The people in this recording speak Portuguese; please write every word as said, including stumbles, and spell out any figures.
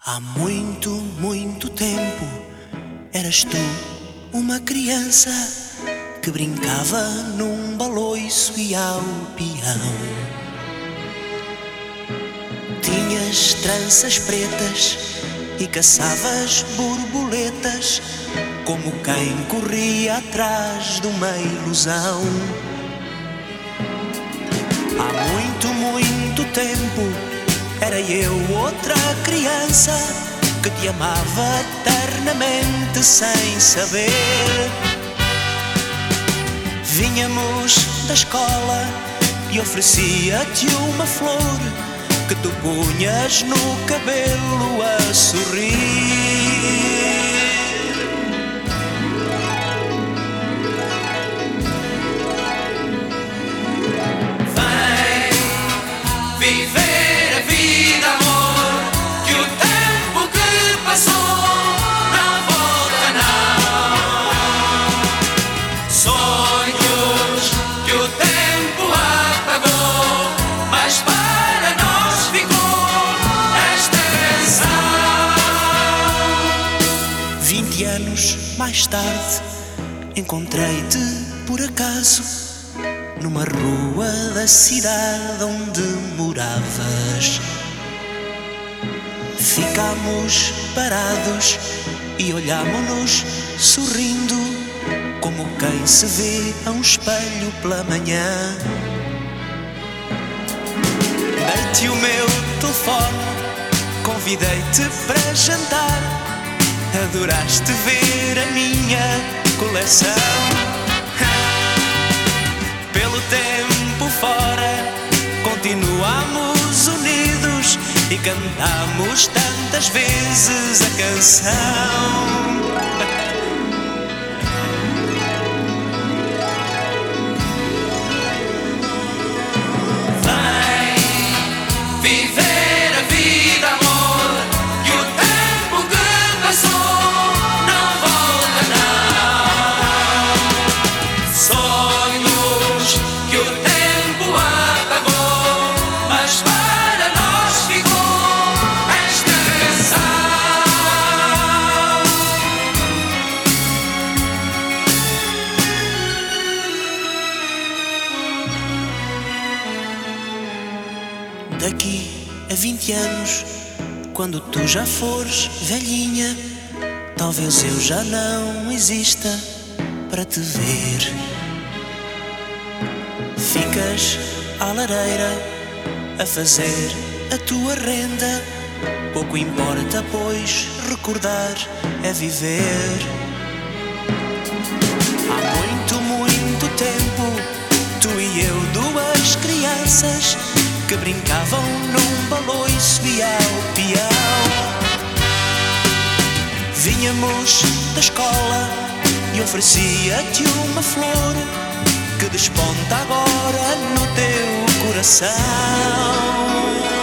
Há muito, muito tempo eras tu uma criança que brincava num baloiço e ao peão. Tinhas tranças pretas e caçavas borboletas como quem corria atrás de uma ilusão. Há muito, muito tempo era eu outra criança que te amava eternamente sem saber. Vinhamos da escola e oferecia-te uma flor que tu punhas no cabelo a sorrir. Vem viver a vida, amor, que o tempo que passou não volta não. Sonhos que o tempo apagou, mas para nós ficou esta canção. Vinte anos mais tarde encontrei-te por acaso numa rua da cidade onde moravas. Ficámos parados e olhámo-nos sorrindo, como quem se vê a um espelho pela manhã. Dei-te o meu telefone, convidei-te para jantar. Adoraste ver a minha coleção. Pelo tempo fora, continuamos unidos e cantamos tantas vezes a canção. Vem viver a vida, amor, que o tempo que passou não volta não. Sonhos que o tempo apagou, mas para nós ficou esta canção. Daqui a vinte anos, quando tu já fores velhinha, talvez eu já não exista para te ver. Ficas à lareira a fazer a tua renda, pouco importa, pois recordar é viver. Há muito, muito tempo, tu e eu, duas crianças que brincavam num baloiço e ao peão. Vinhamos da escola e oferecia-te uma flor que desponta agora no teu coração.